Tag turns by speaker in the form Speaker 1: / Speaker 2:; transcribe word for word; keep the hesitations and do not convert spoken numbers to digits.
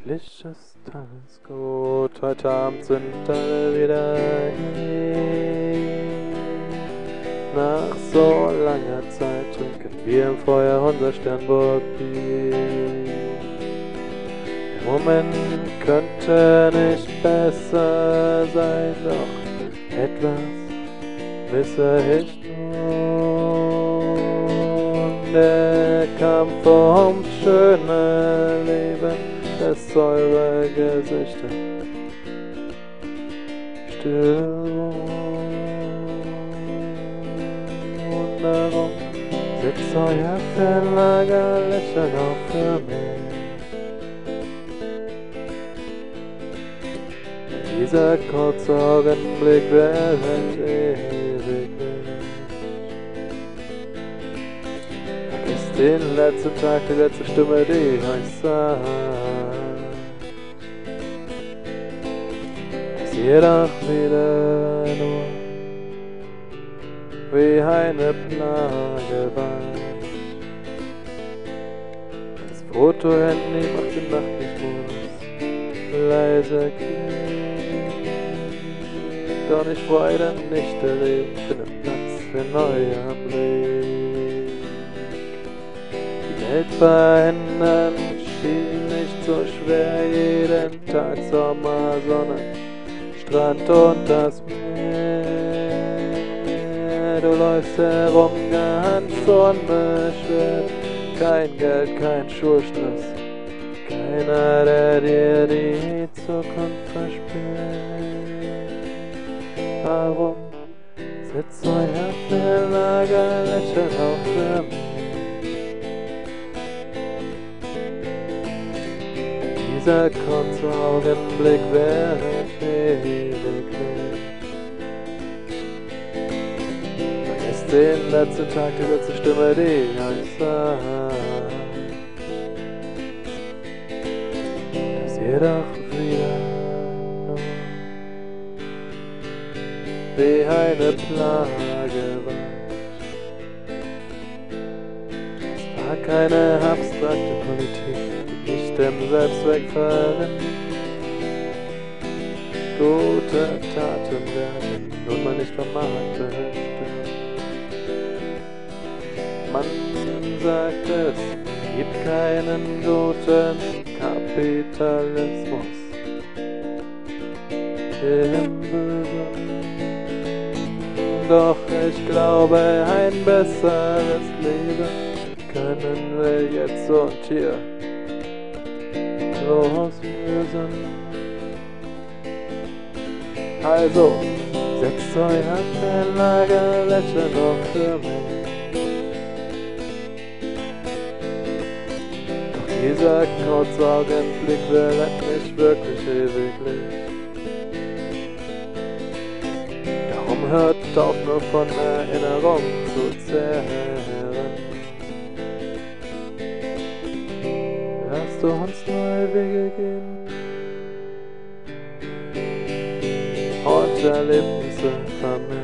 Speaker 1: Eigentlich ist alles gut, heute Abend sind alle wieder hier. Nach so langer Zeit trinken wir im Feuer unser Sternburg-Bier. Der Moment könnte nicht besser sein, doch etwas wisse ich nun. Der Kampf ums schöne Leben lässt eure Gesichter still. Und darum sitzt euer Verlagerlächeln auch für mich. Dieser kurze Augenblick währt ewig nicht. Vergesst den letzten Tag, die letzte Stimme, die euch sagt, dass ihr doch wieder nur wie eine Plage wart. Das Fotohandy macht den Nachtlichtmodus leise klingt. Doch ich freue nicht der Leben, findet Platz für neuer Blick. Die Welt verändern schien nicht so schwer, jeden Tag Sommer, Sonne, Strand und das Meer. Du läufst herum ganz unbeschwert, kein Geld, kein Schulstress, keiner, der dir die Zukunft versperrt. Warum sitzt euer Verlagerlächeln auch für mich? Dieser kurze Augenblick währt ewig nicht. Vergesst den letzten Tag, die letzte Stimme, die euch sagt, dass ihr doch wieder nur wie eine Plage war. Es war keine abstrakte Politik, die nicht dem Selbstzweck verrinnt. Gute Taten werden nun mal nicht vom Markt bestimmt. Man sagt, es gibt keinen guten Kapitalismus im Bösen. Doch ich glaube, ein besseres Leben können wir jetzt und hier loslösen. Also, setzt euer Verlagerlächeln auch für mich. Doch dieser kurze Augenblick währt nicht wirklich ewiglich. Darum hört auf, nur von Erinnerung zu zehren. Lasst uns neue Wege gehen und Erlebnisse vermehren.